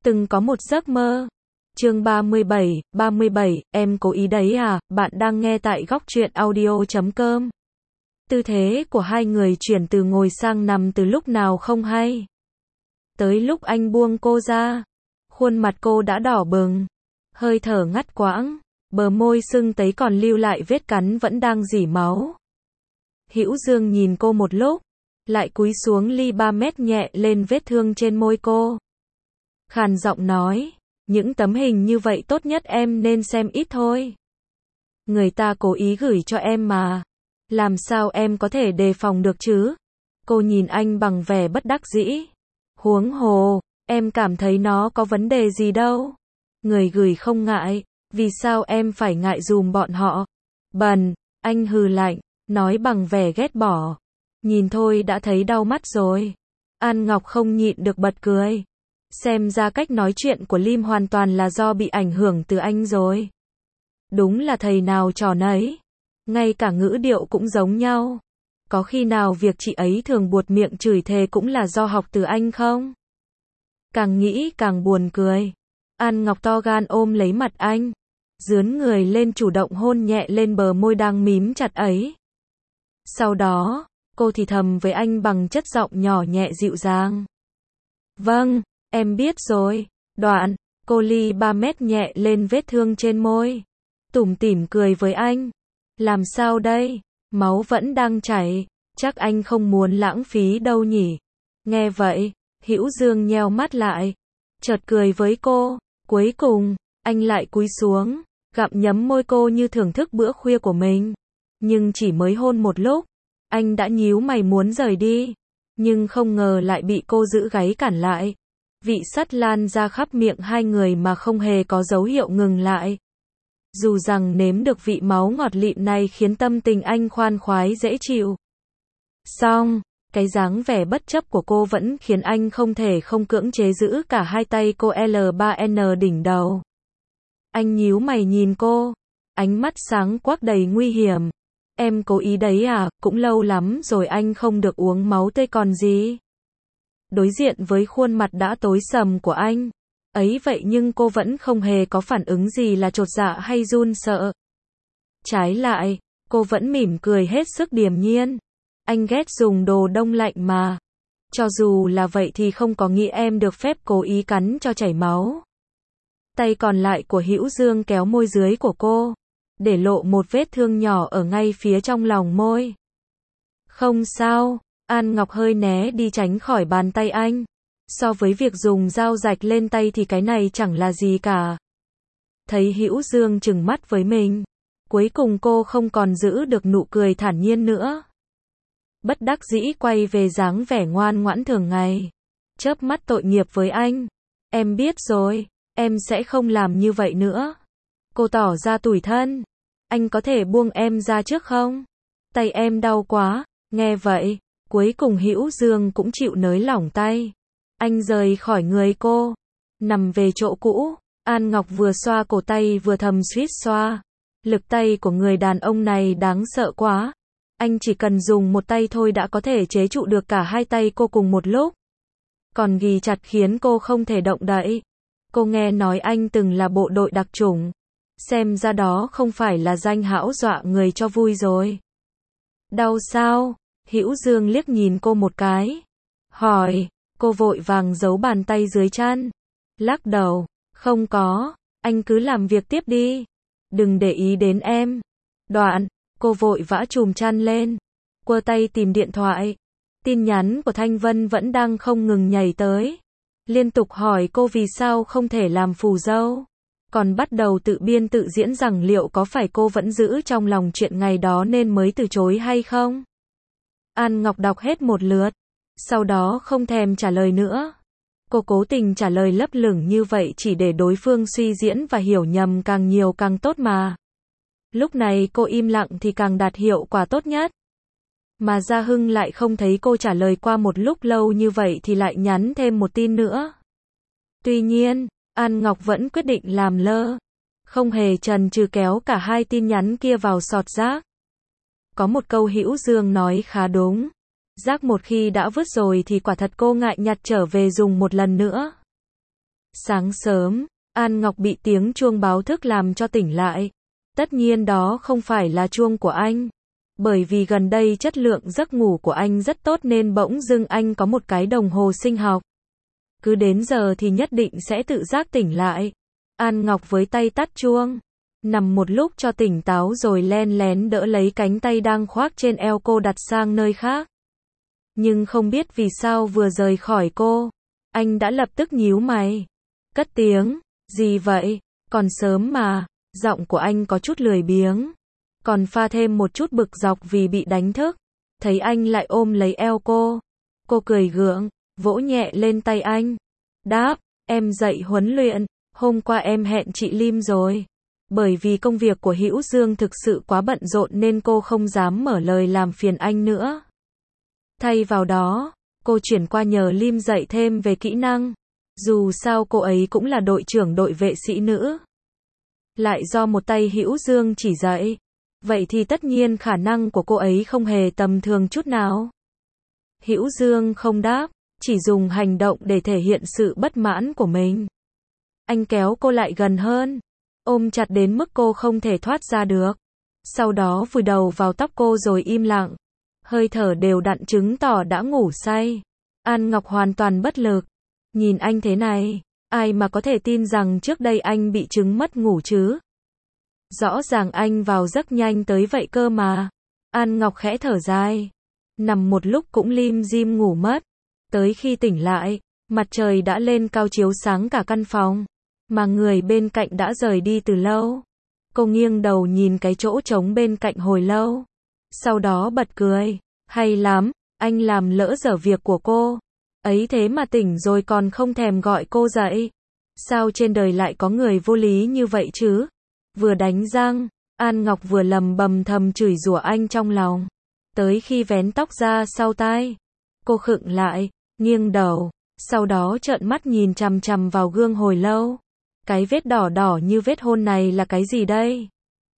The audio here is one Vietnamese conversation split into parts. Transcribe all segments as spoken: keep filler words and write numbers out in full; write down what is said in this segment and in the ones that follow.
Từng có một giấc mơ. Chương ba mươi bảy, ba mươi bảy, em cố ý đấy à, bạn đang nghe tại góc truyện audio chấm com. Tư thế của hai người chuyển từ ngồi sang nằm từ lúc nào không hay. Tới lúc anh buông cô ra, khuôn mặt cô đã đỏ bừng, hơi thở ngắt quãng, bờ môi sưng tấy còn lưu lại vết cắn vẫn đang rỉ máu. Hữu Dương nhìn cô một lúc, lại cúi xuống ly ba mét nhẹ lên vết thương trên môi cô. Khàn giọng nói, những tấm hình như vậy tốt nhất em nên xem ít thôi. Người ta cố ý gửi cho em mà. Làm sao em có thể đề phòng được chứ? Cô nhìn anh bằng vẻ bất đắc dĩ. Huống hồ, em cảm thấy nó có vấn đề gì đâu. Người gửi không ngại, vì sao em phải ngại dùm bọn họ? Bần, anh hừ lạnh, nói bằng vẻ ghét bỏ. Nhìn thôi đã thấy đau mắt rồi. An Ngọc không nhịn được bật cười. Xem ra cách nói chuyện của Lim hoàn toàn là do bị ảnh hưởng từ anh rồi. Đúng là thầy nào trò nấy. Ngay cả ngữ điệu cũng giống nhau. Có khi nào việc chị ấy thường buột miệng chửi thề cũng là do học từ anh không? Càng nghĩ càng buồn cười. An Ngọc to gan ôm lấy mặt anh, dướn người lên chủ động hôn nhẹ lên bờ môi đang mím chặt ấy. Sau đó, cô thì thầm với anh bằng chất giọng nhỏ nhẹ dịu dàng. Vâng, em biết rồi. Đoạn, cô ly ba mét nhẹ lên vết thương trên môi. Tủm tỉm cười với anh. Làm sao đây? Máu vẫn đang chảy. Chắc anh không muốn lãng phí đâu nhỉ? Nghe vậy, Hữu Dương nheo mắt lại. Chợt cười với cô. Cuối cùng, anh lại cúi xuống, gặm nhấm môi cô như thưởng thức bữa khuya của mình. Nhưng chỉ mới hôn một lúc, anh đã nhíu mày muốn rời đi. Nhưng không ngờ lại bị cô giữ gáy cản lại. Vị sắt lan ra khắp miệng hai người mà không hề có dấu hiệu ngừng lại. Dù rằng nếm được vị máu ngọt lịm này khiến tâm tình anh khoan khoái dễ chịu. Song, cái dáng vẻ bất chấp của cô vẫn khiến anh không thể không cưỡng chế giữ cả hai tay cô L ba N đỉnh đầu. Anh nhíu mày nhìn cô, ánh mắt sáng quắc đầy nguy hiểm. Em cố ý đấy à, cũng lâu lắm rồi anh không được uống máu tươi còn gì. Đối diện với khuôn mặt đã tối sầm của anh, ấy vậy nhưng cô vẫn không hề có phản ứng gì là chột dạ hay run sợ. Trái lại, cô vẫn mỉm cười hết sức điềm nhiên. Anh ghét dùng đồ đông lạnh mà. Cho dù là vậy thì không có nghĩa em được phép cố ý cắn cho chảy máu. Tay còn lại của Hữu Dương kéo môi dưới của cô, để lộ một vết thương nhỏ ở ngay phía trong lòng môi. Không sao, An Ngọc hơi né đi tránh khỏi bàn tay anh. So với việc dùng dao rạch lên tay thì cái này chẳng là gì cả. Thấy Hữu Dương trừng mắt với mình, cuối cùng cô không còn giữ được nụ cười thản nhiên nữa. Bất đắc dĩ quay về dáng vẻ ngoan ngoãn thường ngày. Chớp mắt tội nghiệp với anh. Em biết rồi, em sẽ không làm như vậy nữa. Cô tỏ ra tủi thân. Anh có thể buông em ra trước không? Tay em đau quá. Nghe vậy, cuối cùng Hữu Dương cũng chịu nới lỏng tay. Anh rời khỏi người cô, nằm về chỗ cũ. An Ngọc vừa xoa cổ tay vừa thầm suýt xoa. Lực tay của người đàn ông này đáng sợ quá. Anh chỉ cần dùng một tay thôi đã có thể chế trụ được cả hai tay cô cùng một lúc. Còn ghì chặt khiến cô không thể động đậy. Cô nghe nói anh từng là bộ đội đặc chủng. Xem ra đó không phải là danh hão dọa người cho vui rồi. Đau sao? Hữu Dương liếc nhìn cô một cái. Hỏi, cô vội vàng giấu bàn tay dưới chăn. Lắc đầu, không có, anh cứ làm việc tiếp đi. Đừng để ý đến em. Đoạn, cô vội vã chùm chăn lên, quơ tay tìm điện thoại. Tin nhắn của Thanh Vân vẫn đang không ngừng nhảy tới. Liên tục hỏi cô vì sao không thể làm phù dâu. Còn bắt đầu tự biên tự diễn rằng liệu có phải cô vẫn giữ trong lòng chuyện ngày đó nên mới từ chối hay không. An Ngọc đọc hết một lượt, sau đó không thèm trả lời nữa. Cô cố tình trả lời lấp lửng như vậy chỉ để đối phương suy diễn và hiểu nhầm càng nhiều càng tốt mà. Lúc này cô im lặng thì càng đạt hiệu quả tốt nhất. Mà Gia Hưng lại không thấy cô trả lời qua một lúc lâu như vậy thì lại nhắn thêm một tin nữa. Tuy nhiên, An Ngọc vẫn quyết định làm lơ. Không hề chần chừ kéo cả hai tin nhắn kia vào sọt rác. Có một câu Hữu Dương nói khá đúng. Rác một khi đã vứt rồi thì quả thật cô ngại nhặt trở về dùng một lần nữa. Sáng sớm, An Ngọc bị tiếng chuông báo thức làm cho tỉnh lại. Tất nhiên đó không phải là chuông của anh. Bởi vì gần đây chất lượng giấc ngủ của anh rất tốt nên bỗng dưng anh có một cái đồng hồ sinh học. Cứ đến giờ thì nhất định sẽ tự giác tỉnh lại. An Ngọc với tay tắt chuông, nằm một lúc cho tỉnh táo rồi len lén đỡ lấy cánh tay đang khoác trên eo cô đặt sang nơi khác. Nhưng không biết vì sao vừa rời khỏi cô, anh đã lập tức nhíu mày. Cất tiếng, gì vậy? Còn sớm mà. Giọng của anh có chút lười biếng, còn pha thêm một chút bực dọc vì bị đánh thức. Thấy anh lại ôm lấy eo cô, cô cười gượng, vỗ nhẹ lên tay anh. Đáp, em dậy huấn luyện, hôm qua em hẹn chị Lim rồi. Bởi vì công việc của Hữu Dương thực sự quá bận rộn nên cô không dám mở lời làm phiền anh nữa. Thay vào đó, cô chuyển qua nhờ Lim dạy thêm về kỹ năng. Dù sao cô ấy cũng là đội trưởng đội vệ sĩ nữ. Lại do một tay Hữu Dương chỉ dạy. Vậy thì tất nhiên khả năng của cô ấy không hề tầm thường chút nào. Hữu Dương không đáp, chỉ dùng hành động để thể hiện sự bất mãn của mình. Anh kéo cô lại gần hơn, ôm chặt đến mức cô không thể thoát ra được. Sau đó vùi đầu vào tóc cô rồi im lặng. Hơi thở đều đặn chứng tỏ đã ngủ say. An Ngọc hoàn toàn bất lực. Nhìn anh thế này, ai mà có thể tin rằng trước đây anh bị chứng mất ngủ chứ? Rõ ràng anh vào giấc nhanh tới vậy cơ mà. An Ngọc khẽ thở dài, nằm một lúc cũng lim dim ngủ mất. Tới khi tỉnh lại, mặt trời đã lên cao chiếu sáng cả căn phòng, mà người bên cạnh đã rời đi từ lâu. Cô nghiêng đầu nhìn cái chỗ trống bên cạnh hồi lâu, sau đó bật cười. Hay lắm, anh làm lỡ dở việc của cô. Ấy thế mà tỉnh rồi còn không thèm gọi cô dậy. Sao trên đời lại có người vô lý như vậy chứ? Vừa đánh răng, An Ngọc vừa lầm bầm thầm chửi rủa anh trong lòng. Tới khi vén tóc ra sau tai, cô khựng lại, nghiêng đầu, sau đó trợn mắt nhìn chằm chằm vào gương hồi lâu. Cái vết đỏ đỏ như vết hôn này là cái gì đây?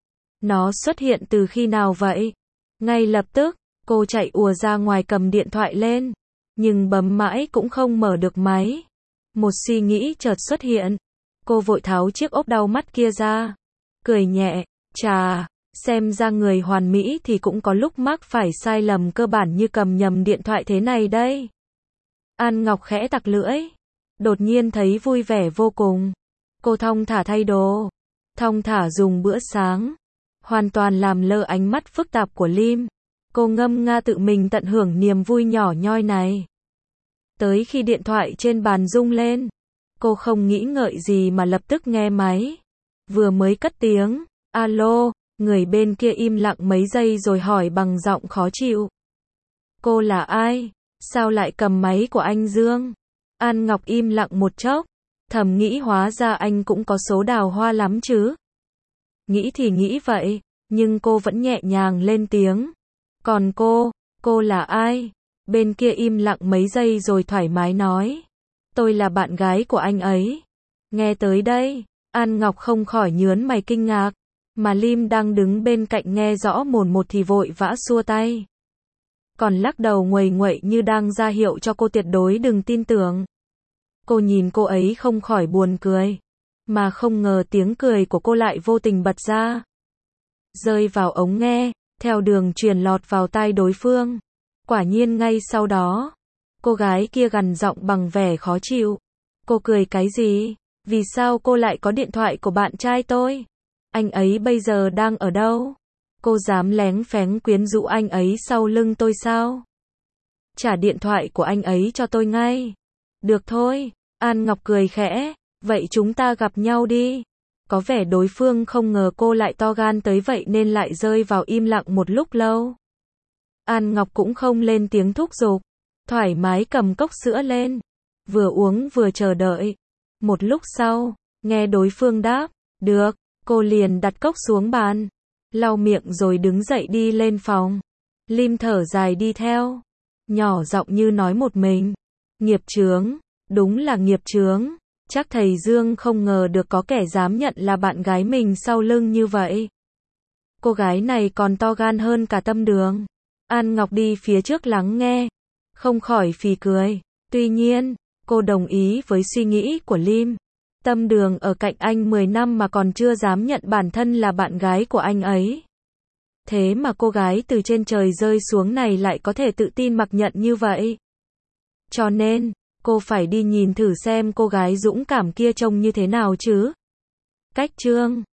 Nó xuất hiện từ khi nào vậy? Ngay lập tức, cô chạy ùa ra ngoài cầm điện thoại lên, nhưng bấm mãi cũng không mở được máy. Một suy nghĩ chợt xuất hiện, cô vội tháo chiếc ốp đau mắt kia ra, cười nhẹ, chà, xem ra người hoàn mỹ thì cũng có lúc mắc phải sai lầm cơ bản như cầm nhầm điện thoại thế này đây. An Ngọc khẽ tặc lưỡi, đột nhiên thấy vui vẻ vô cùng. Cô thong thả thay đồ, thong thả dùng bữa sáng, hoàn toàn làm lơ ánh mắt phức tạp của Lim. Cô ngâm nga tự mình tận hưởng niềm vui nhỏ nhoi này. Tới khi điện thoại trên bàn rung lên, cô không nghĩ ngợi gì mà lập tức nghe máy. Vừa mới cất tiếng, alo, người bên kia im lặng mấy giây rồi hỏi bằng giọng khó chịu. Cô là ai? Sao lại cầm máy của anh Dương? An Ngọc im lặng một chốc, thầm nghĩ hóa ra anh cũng có số đào hoa lắm chứ. Nghĩ thì nghĩ vậy, nhưng cô vẫn nhẹ nhàng lên tiếng. Còn cô, cô là ai? Bên kia im lặng mấy giây rồi thoải mái nói. Tôi là bạn gái của anh ấy. Nghe tới đây, An Ngọc không khỏi nhớn mày kinh ngạc, mà Lim đang đứng bên cạnh nghe rõ mồn một thì vội vã xua tay. Còn lắc đầu nguầy nguậy như đang ra hiệu cho cô tuyệt đối đừng tin tưởng. Cô nhìn cô ấy không khỏi buồn cười, mà không ngờ tiếng cười của cô lại vô tình bật ra, rơi vào ống nghe, theo đường truyền lọt vào tai đối phương. Quả nhiên ngay sau đó, cô gái kia gằn giọng bằng vẻ khó chịu. Cô cười cái gì? Vì sao cô lại có điện thoại của bạn trai tôi? Anh ấy bây giờ đang ở đâu? Cô dám lén phén quyến rũ anh ấy sau lưng tôi sao? Trả điện thoại của anh ấy cho tôi ngay. Được thôi, An Ngọc cười khẽ, vậy chúng ta gặp nhau đi. Có vẻ đối phương không ngờ cô lại to gan tới vậy nên lại rơi vào im lặng một lúc lâu. An Ngọc cũng không lên tiếng thúc giục, thoải mái cầm cốc sữa lên, vừa uống vừa chờ đợi. Một lúc sau, nghe đối phương đáp, được, cô liền đặt cốc xuống bàn, lau miệng rồi đứng dậy đi lên phòng. Lim thở dài đi theo, nhỏ giọng như nói một mình, nghiệp chướng, đúng là nghiệp chướng, chắc thầy Dương không ngờ được có kẻ dám nhận là bạn gái mình sau lưng như vậy. Cô gái này còn to gan hơn cả Tâm Đường. An Ngọc đi phía trước lắng nghe, không khỏi phì cười. Tuy nhiên, cô đồng ý với suy nghĩ của Lim. Tâm Đường ở cạnh anh mười năm mà còn chưa dám nhận bản thân là bạn gái của anh ấy. Thế mà cô gái từ trên trời rơi xuống này lại có thể tự tin mặc nhận như vậy. Cho nên, cô phải đi nhìn thử xem cô gái dũng cảm kia trông như thế nào chứ. Cách chương